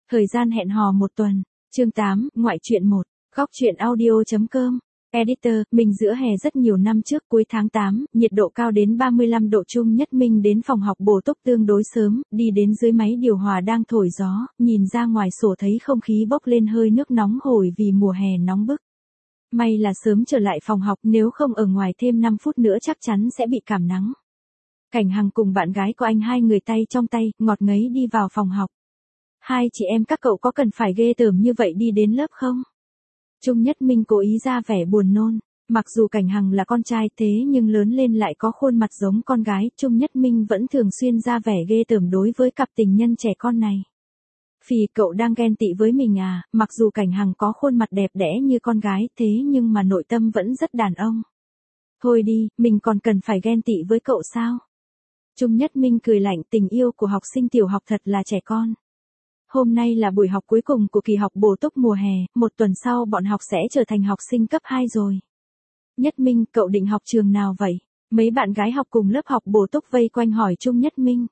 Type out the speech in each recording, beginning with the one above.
Thời gian hẹn hò 1 tuần. Chương 8, ngoại truyện 1. Góc truyện audio.com. Editor, mình giữa hè rất nhiều năm trước cuối tháng 8, nhiệt độ cao đến 35 độ. Trung Nhất Minh đến phòng học bổ túc tương đối sớm, đi đến dưới máy điều hòa đang thổi gió, nhìn ra ngoài sổ thấy không khí bốc lên hơi nước nóng hổi vì mùa hè nóng bức. May là sớm trở lại phòng học, nếu không ở ngoài thêm 5 phút nữa chắc chắn sẽ bị cảm nắng. Cảnh Hằng cùng bạn gái của anh hai người tay trong tay, ngọt ngấy đi vào phòng học. Hai chị em các cậu có cần phải ghê tởm như vậy đi đến lớp không? Trung Nhất Minh cố ý ra vẻ buồn nôn. Mặc dù Cảnh Hằng là con trai thế nhưng lớn lên lại có khuôn mặt giống con gái, Trung Nhất Minh vẫn thường xuyên ra vẻ ghê tởm đối với cặp tình nhân trẻ con này. Phì, cậu đang ghen tị với mình à? Mặc dù Cảnh Hằng có khuôn mặt đẹp đẽ như con gái thế nhưng mà nội tâm vẫn rất đàn ông. Thôi đi, mình còn cần phải ghen tị với cậu sao? Trung Nhất Minh cười lạnh, tình yêu của học sinh tiểu học thật là trẻ con. Hôm nay là buổi học cuối cùng của kỳ học bổ túc mùa hè, 1 tuần sau bọn học sẽ trở thành học sinh cấp 2 rồi. Nhất Minh, cậu định học trường nào vậy? Mấy bạn gái học cùng lớp học bổ túc vây quanh hỏi Trung Nhất Minh.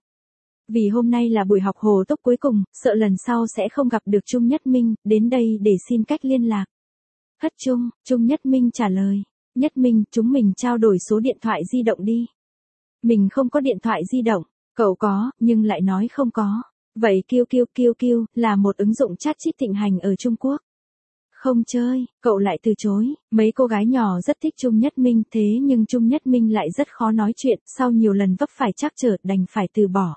Vì hôm nay là buổi học bổ túc cuối cùng, sợ lần sau sẽ không gặp được Trung Nhất Minh, đến đây để xin cách liên lạc. Hất Trung, Trung Nhất Minh trả lời. Nhất Minh, chúng mình trao đổi số điện thoại di động đi. Mình không có điện thoại di động, cậu có, nhưng lại nói không có. Vậy QQ là một ứng dụng chat chít thịnh hành ở Trung Quốc. Không chơi, cậu lại từ chối. Mấy cô gái nhỏ rất thích Trung Nhất Minh thế nhưng Trung Nhất Minh lại rất khó nói chuyện, sau nhiều lần vấp phải trắc trở đành phải từ bỏ.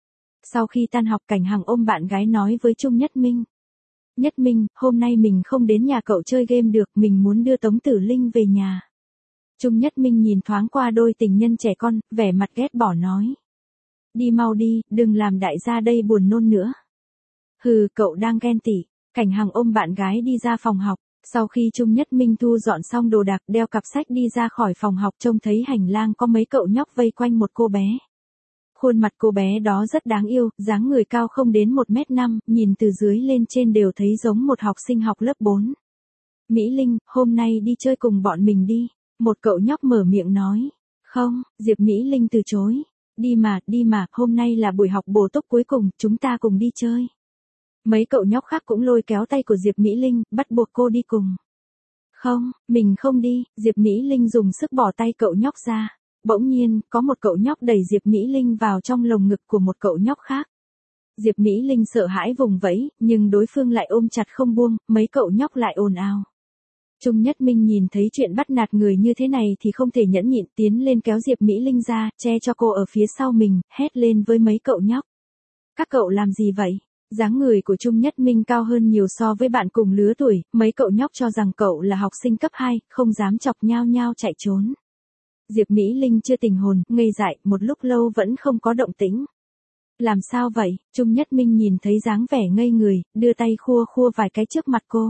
Sau khi tan học, Cảnh Hằng ôm bạn gái nói với Trung Nhất Minh. Nhất Minh, hôm nay mình không đến nhà cậu chơi game được, mình muốn đưa Tống Tử Linh về nhà. Trung Nhất Minh nhìn thoáng qua đôi tình nhân trẻ con, vẻ mặt ghét bỏ nói. Đi mau đi, đừng làm đại gia đây buồn nôn nữa. Hừ, cậu đang ghen tị. Cảnh Hằng ôm bạn gái đi ra phòng học. Sau khi Trung Nhất Minh thu dọn xong đồ đạc, đeo cặp sách đi ra khỏi phòng học, trông thấy hành lang có mấy cậu nhóc vây quanh một cô bé. Khuôn mặt cô bé đó rất đáng yêu, dáng người cao không đến 1m5, nhìn từ dưới lên trên đều thấy giống một học sinh học lớp 4. Mỹ Linh, hôm nay đi chơi cùng bọn mình đi. Một cậu nhóc mở miệng nói. Không, Diệp Mỹ Linh từ chối. Đi mà, hôm nay là buổi học bổ túc cuối cùng, chúng ta cùng đi chơi. Mấy cậu nhóc khác cũng lôi kéo tay của Diệp Mỹ Linh, bắt buộc cô đi cùng. Không, mình không đi, Diệp Mỹ Linh dùng sức bỏ tay cậu nhóc ra. Bỗng nhiên, có một cậu nhóc đẩy Diệp Mỹ Linh vào trong lồng ngực của một cậu nhóc khác. Diệp Mỹ Linh sợ hãi vùng vẫy, nhưng đối phương lại ôm chặt không buông, mấy cậu nhóc lại ồn ào. Trung Nhất Minh nhìn thấy chuyện bắt nạt người như thế này thì không thể nhẫn nhịn, tiến lên kéo Diệp Mỹ Linh ra, che cho cô ở phía sau mình, hét lên với mấy cậu nhóc. Các cậu làm gì vậy? Dáng người của Trung Nhất Minh cao hơn nhiều so với bạn cùng lứa tuổi, mấy cậu nhóc cho rằng cậu là học sinh cấp 2, không dám chọc nhao chạy trốn. Diệp Mỹ Linh chưa tỉnh hồn, ngây dại, một lúc lâu vẫn không có động tĩnh. Làm sao vậy? Trung Nhất Minh nhìn thấy dáng vẻ ngây người, đưa tay khua vài cái trước mặt cô.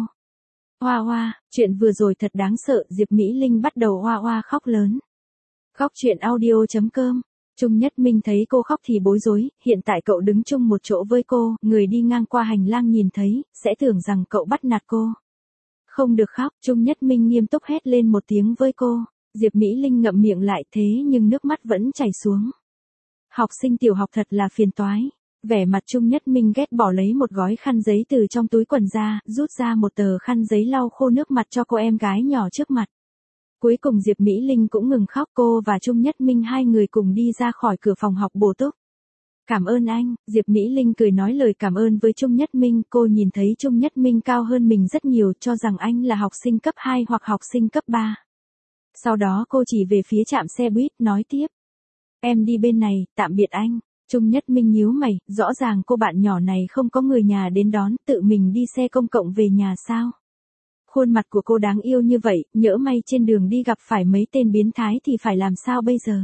Hoa, chuyện vừa rồi thật đáng sợ, Diệp Mỹ Linh bắt đầu hoa khóc lớn. Góc truyện audio.com. Trung Nhất Minh thấy cô khóc thì bối rối, hiện tại cậu đứng chung một chỗ với cô, người đi ngang qua hành lang nhìn thấy, sẽ tưởng rằng cậu bắt nạt cô. Không được khóc, Trung Nhất Minh nghiêm túc hét lên một tiếng với cô. Diệp Mỹ Linh ngậm miệng lại thế nhưng nước mắt vẫn chảy xuống. Học sinh tiểu học thật là phiền toái. Vẻ mặt Trung Nhất Minh ghét bỏ lấy một gói khăn giấy từ trong túi quần ra, rút ra một tờ khăn giấy lau khô nước mặt cho cô em gái nhỏ trước mặt. Cuối cùng Diệp Mỹ Linh cũng ngừng khóc, cô và Trung Nhất Minh hai người cùng đi ra khỏi cửa phòng học bổ túc. Cảm ơn anh, Diệp Mỹ Linh cười nói lời cảm ơn với Trung Nhất Minh, cô nhìn thấy Trung Nhất Minh cao hơn mình rất nhiều, cho rằng anh là học sinh cấp 2 hoặc học sinh cấp 3. Sau đó cô chỉ về phía trạm xe buýt, nói tiếp. Em đi bên này, tạm biệt anh. Trung Nhất Minh nhíu mày, rõ ràng cô bạn nhỏ này không có người nhà đến đón, tự mình đi xe công cộng về nhà sao? Khuôn mặt của cô đáng yêu như vậy, nhỡ may trên đường đi gặp phải mấy tên biến thái thì phải làm sao bây giờ?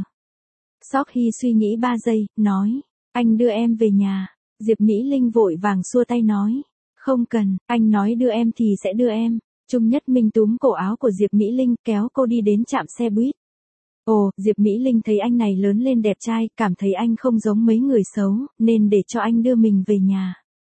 Sok Hy suy nghĩ 3 giây, nói, anh đưa em về nhà. Diệp Mỹ Linh vội vàng xua tay nói, không cần, anh nói đưa em thì sẽ đưa em. Trung Nhất Minh túm cổ áo của Diệp Mỹ Linh, kéo cô đi đến trạm xe buýt. Ồ, Diệp Mỹ Linh thấy anh này lớn lên đẹp trai, cảm thấy anh không giống mấy người xấu, nên để cho anh đưa mình về nhà.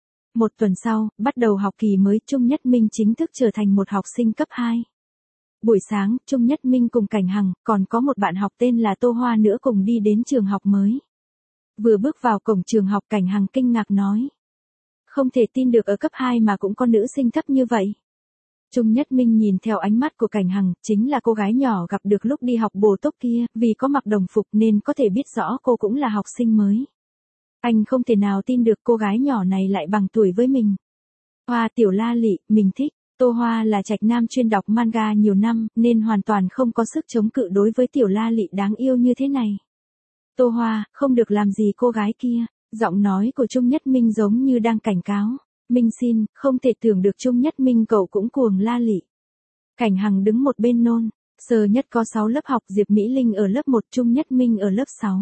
1 tuần sau, bắt đầu học kỳ mới, Trung Nhất Minh chính thức trở thành một học sinh cấp 2. Buổi sáng, Trung Nhất Minh cùng Cảnh Hằng, còn có một bạn học tên là Tô Hoa nữa cùng đi đến trường học mới. Vừa bước vào cổng trường học, Cảnh Hằng kinh ngạc nói. Không thể tin được ở cấp 2 mà cũng có nữ sinh thấp như vậy. Trung Nhất Minh nhìn theo ánh mắt của Cảnh Hằng, chính là cô gái nhỏ gặp được lúc đi học bổ túc kia, vì có mặc đồng phục nên có thể biết rõ cô cũng là học sinh mới. Anh không thể nào tin được cô gái nhỏ này lại bằng tuổi với mình. Hoa Tiểu La Lị, mình thích. Tô Hoa là trạch nam chuyên đọc manga nhiều năm, nên hoàn toàn không có sức chống cự đối với Tiểu La Lị đáng yêu như thế này. Tô Hoa, không được làm gì cô gái kia. Giọng nói của Trung Nhất Minh giống như đang cảnh cáo. Minh xin, không thể tưởng được Trung Nhất Minh cậu cũng cuồng La Lị. Cảnh Hằng đứng một bên nôn. Sơ nhất có 6 lớp học, Diệp Mỹ Linh ở lớp 1, Trung Nhất Minh ở lớp 6.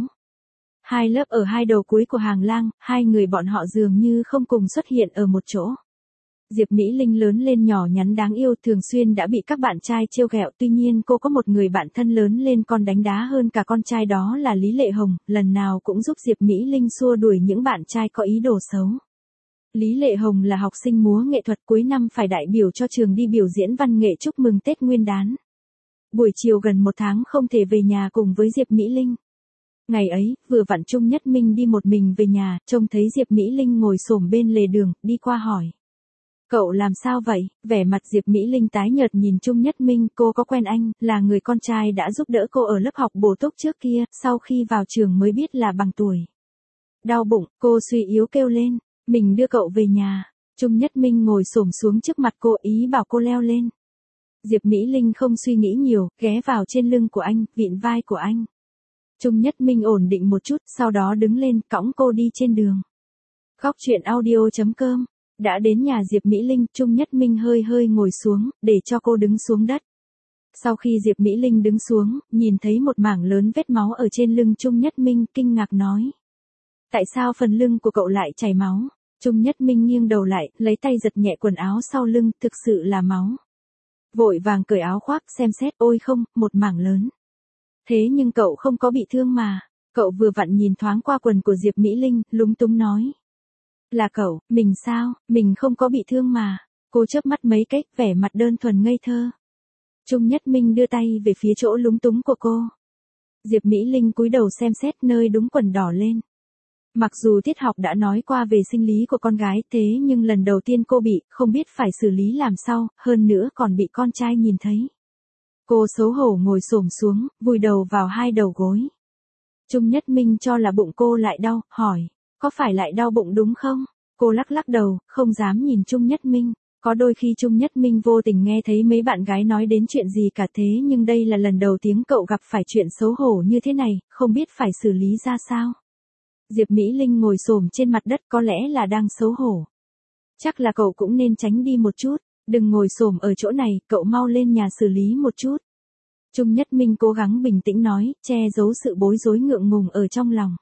Hai lớp ở hai đầu cuối của hàng lang, hai người bọn họ dường như không cùng xuất hiện ở một chỗ. Diệp Mỹ Linh lớn lên nhỏ nhắn đáng yêu, thường xuyên đã bị các bạn trai trêu ghẹo, tuy nhiên cô có một người bạn thân lớn lên còn đánh đá hơn cả con trai, đó là Lý Lệ Hồng, lần nào cũng giúp Diệp Mỹ Linh xua đuổi những bạn trai có ý đồ xấu. Lý Lệ Hồng là học sinh múa nghệ thuật, cuối năm phải đại biểu cho trường đi biểu diễn văn nghệ chúc mừng Tết Nguyên đán. Buổi chiều gần 1 tháng không thể về nhà cùng với Diệp Mỹ Linh. Ngày ấy, vừa vặn Trung Nhất Minh đi một mình về nhà, trông thấy Diệp Mỹ Linh ngồi xổm bên lề đường, đi qua hỏi. Cậu làm sao vậy? Vẻ mặt Diệp Mỹ Linh tái nhợt nhìn Trung Nhất Minh, cô có quen anh, là người con trai đã giúp đỡ cô ở lớp học bổ túc trước kia, sau khi vào trường mới biết là bằng tuổi. Đau bụng, cô suy yếu kêu lên, mình đưa cậu về nhà. Trung Nhất Minh ngồi xổm xuống trước mặt cô, ý bảo cô leo lên. Diệp Mỹ Linh không suy nghĩ nhiều, ghé vào trên lưng của anh, vịn vai của anh. Trung Nhất Minh ổn định một chút, sau đó đứng lên, cõng cô đi trên đường. Góc truyện audio.com. Đã đến nhà Diệp Mỹ Linh, Trung Nhất Minh hơi hơi ngồi xuống, để cho cô đứng xuống đất. Sau khi Diệp Mỹ Linh đứng xuống, nhìn thấy một mảng lớn vết máu ở trên lưng Trung Nhất Minh, kinh ngạc nói. Tại sao phần lưng của cậu lại chảy máu? Trung Nhất Minh nghiêng đầu lại, lấy tay giật nhẹ quần áo sau lưng, thực sự là máu. Vội vàng cởi áo khoác, xem xét, ôi không, một mảng lớn. Thế nhưng cậu không có bị thương mà. Cậu vừa vặn nhìn thoáng qua quần của Diệp Mỹ Linh, lúng túng nói. Là cậu, mình sao, mình không có bị thương mà. Cô chớp mắt mấy cái, vẻ mặt đơn thuần ngây thơ. Trung Nhất Minh đưa tay về phía chỗ lúng túng của cô. Diệp Mỹ Linh cúi đầu xem xét nơi đúng quần đỏ lên. Mặc dù tiết học đã nói qua về sinh lý của con gái, thế nhưng lần đầu tiên cô bị, không biết phải xử lý làm sao, hơn nữa còn bị con trai nhìn thấy. Cô xấu hổ ngồi xổm xuống, vùi đầu vào hai đầu gối. Trung Nhất Minh cho là bụng cô lại đau, hỏi, có phải lại đau bụng đúng không? Cô lắc lắc đầu, không dám nhìn Trung Nhất Minh. Có đôi khi Trung Nhất Minh vô tình nghe thấy mấy bạn gái nói đến chuyện gì cả, thế nhưng đây là lần đầu tiếng cậu gặp phải chuyện xấu hổ như thế này, không biết phải xử lý ra sao. Diệp Mỹ Linh ngồi xổm trên mặt đất, có lẽ là đang xấu hổ. Chắc là cậu cũng nên tránh đi một chút, đừng ngồi xổm ở chỗ này, cậu mau lên nhà xử lý một chút. Trung Nhất Minh cố gắng bình tĩnh nói, che giấu sự bối rối ngượng ngùng ở trong lòng.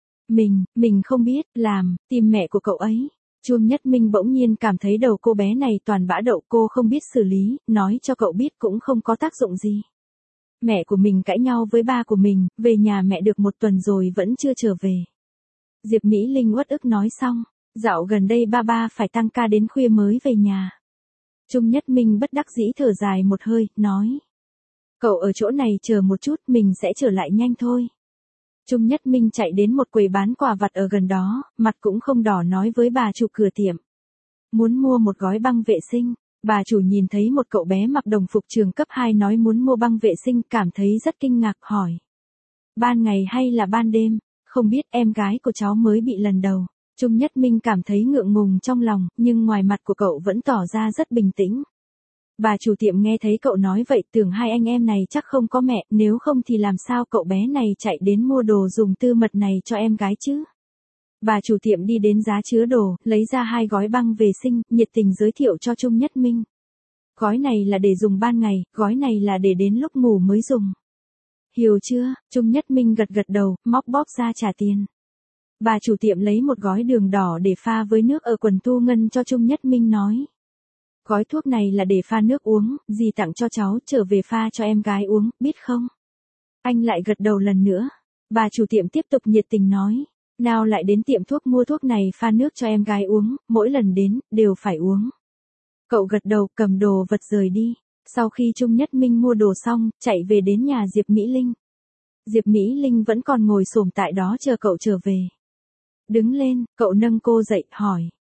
Mình không biết, tìm mẹ của cậu ấy. Trung Nhất Minh bỗng nhiên cảm thấy đầu cô bé này toàn bã đậu, cô không biết xử lý, nói cho cậu biết cũng không có tác dụng gì. Mẹ của mình cãi nhau với ba của mình, về nhà mẹ được 1 tuần rồi vẫn chưa trở về. Diệp Mỹ Linh uất ức nói xong, dạo gần đây ba phải tăng ca đến khuya mới về nhà. Trung Nhất Minh bất đắc dĩ thở dài một hơi, nói. Cậu ở chỗ này chờ một chút, mình sẽ trở lại nhanh thôi. Trung Nhất Minh chạy đến một quầy bán quà vặt ở gần đó, mặt cũng không đỏ nói với bà chủ cửa tiệm. Muốn mua một gói băng vệ sinh. Bà chủ nhìn thấy một cậu bé mặc đồng phục trường cấp 2 nói muốn mua băng vệ sinh, cảm thấy rất kinh ngạc, hỏi. Ban ngày hay là ban đêm? Không biết, em gái của cháu mới bị lần đầu. Trung Nhất Minh cảm thấy ngượng ngùng trong lòng, nhưng ngoài mặt của cậu vẫn tỏ ra rất bình tĩnh. Bà chủ tiệm nghe thấy cậu nói vậy, tưởng hai anh em này chắc không có mẹ, nếu không thì làm sao cậu bé này chạy đến mua đồ dùng tư mật này cho em gái chứ. Bà chủ tiệm đi đến giá chứa đồ, lấy ra 2 gói băng vệ sinh, nhiệt tình giới thiệu cho Trung Nhất Minh. Gói này là để dùng ban ngày, gói này là để đến lúc ngủ mới dùng. Hiểu chưa? Trung Nhất Minh gật gật đầu, móc bóp ra trả tiền. Bà chủ tiệm lấy một gói đường đỏ để pha với nước ở quần tu ngân cho Trung Nhất Minh nói. Gói thuốc này là để pha nước uống, dì tặng cho cháu, trở về pha cho em gái uống, biết không? Anh lại gật đầu lần nữa. Bà chủ tiệm tiếp tục nhiệt tình nói. Nào lại đến tiệm thuốc mua thuốc này pha nước cho em gái uống, mỗi lần đến, đều phải uống. Cậu gật đầu, cầm đồ vật rời đi. Sau khi Trung Nhất Minh mua đồ xong, chạy về đến nhà Diệp Mỹ Linh. Diệp Mỹ Linh vẫn còn ngồi xổm tại đó chờ cậu trở về. Đứng lên, cậu nâng cô dậy, hỏi.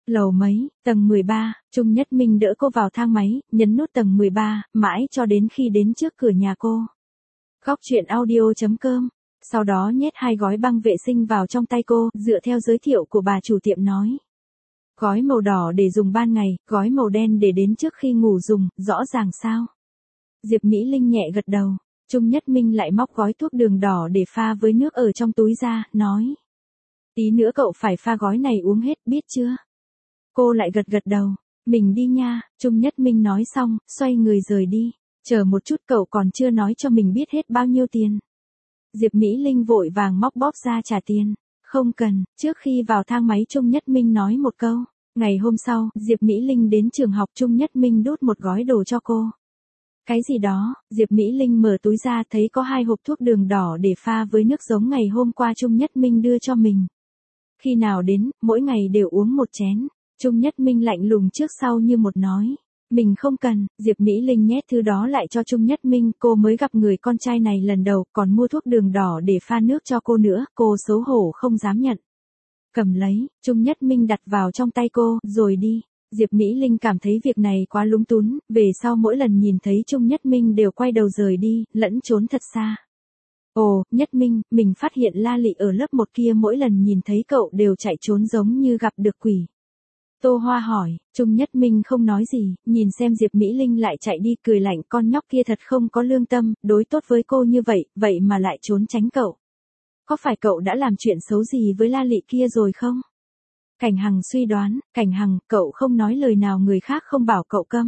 Lầu mấy, tầng 13, Trung Nhất Minh đỡ cô vào thang máy, nhấn nút tầng 13, mãi cho đến khi đến trước cửa nhà cô. Góc chuyện audio.com. Sau đó nhét 2 gói băng vệ sinh vào trong tay cô, dựa theo giới thiệu của bà chủ tiệm nói. Gói màu đỏ để dùng ban ngày, gói màu đen để đến trước khi ngủ dùng, rõ ràng sao? Diệp Mỹ Linh nhẹ gật đầu. Trung Nhất Minh lại móc gói thuốc đường đỏ để pha với nước ở trong túi ra, nói. Tí nữa cậu phải pha gói này uống hết, biết chưa? Cô lại gật gật đầu. Mình đi nha, Trung Nhất Minh nói xong, xoay người rời đi. Chờ một chút, cậu còn chưa nói cho mình biết hết bao nhiêu tiền. Diệp Mỹ Linh vội vàng móc bóp ra trả tiền. Không cần, trước khi vào thang máy Trung Nhất Minh nói một câu. Ngày hôm sau, Diệp Mỹ Linh đến trường học, Trung Nhất Minh đút một gói đồ cho cô. Cái gì đó? Diệp Mỹ Linh mở túi ra thấy có 2 hộp thuốc đường đỏ để pha với nước giống ngày hôm qua Trung Nhất Minh đưa cho mình. Khi nào đến, mỗi ngày đều uống một chén. Trung Nhất Minh lạnh lùng trước sau như một nói. Mình không cần. Diệp Mỹ Linh nhét thứ đó lại cho Trung Nhất Minh. Cô mới gặp người con trai này lần đầu, còn mua thuốc đường đỏ để pha nước cho cô nữa. Cô xấu hổ không dám nhận. Cầm lấy, Trung Nhất Minh đặt vào trong tay cô, rồi đi. Diệp Mỹ Linh cảm thấy việc này quá lúng túng, về sau mỗi lần nhìn thấy Trung Nhất Minh đều quay đầu rời đi, lẫn trốn thật xa. Ồ, Nhất Minh, mình phát hiện La Lị ở lớp 1 kia mỗi lần nhìn thấy cậu đều chạy trốn giống như gặp được quỷ. Tô Hoa hỏi, Trung Nhất Minh không nói gì, nhìn xem Diệp Mỹ Linh lại chạy đi cười lạnh, con nhóc kia thật không có lương tâm, đối tốt với cô như vậy, vậy mà lại trốn tránh cậu. Có phải cậu đã làm chuyện xấu gì với La Lị kia rồi không? Cảnh Hằng suy đoán, Cảnh Hằng, cậu không nói lời nào người khác không bảo cậu câm.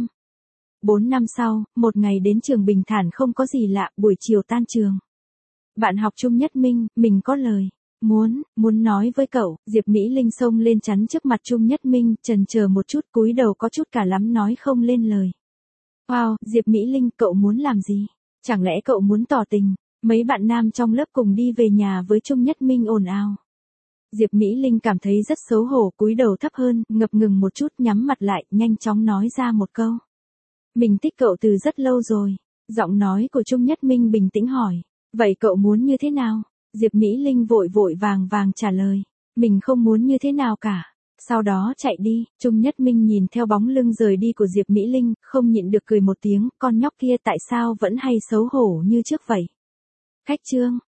4 năm sau, một ngày đến trường bình thản không có gì lạ, buổi chiều tan trường. Bạn học Trung Nhất Minh, mình có lời. Muốn nói với cậu, Diệp Mỹ Linh xông lên chắn trước mặt Trung Nhất Minh, chần chờ một chút cúi đầu có chút cả lắm nói không lên lời. Wow, Diệp Mỹ Linh, cậu muốn làm gì? Chẳng lẽ cậu muốn tỏ tình? Mấy bạn nam trong lớp cùng đi về nhà với Trung Nhất Minh ồn ào. Diệp Mỹ Linh cảm thấy rất xấu hổ, cúi đầu thấp hơn, ngập ngừng một chút, nhắm mặt lại, nhanh chóng nói ra một câu. Mình thích cậu từ rất lâu rồi. Giọng nói của Trung Nhất Minh bình tĩnh hỏi. Vậy cậu muốn như thế nào? Diệp Mỹ Linh vội vàng trả lời. Mình không muốn như thế nào cả. Sau đó chạy đi, Trung Nhất Minh nhìn theo bóng lưng rời đi của Diệp Mỹ Linh, không nhịn được cười một tiếng, con nhóc kia tại sao vẫn hay xấu hổ như trước vậy? Khách chương.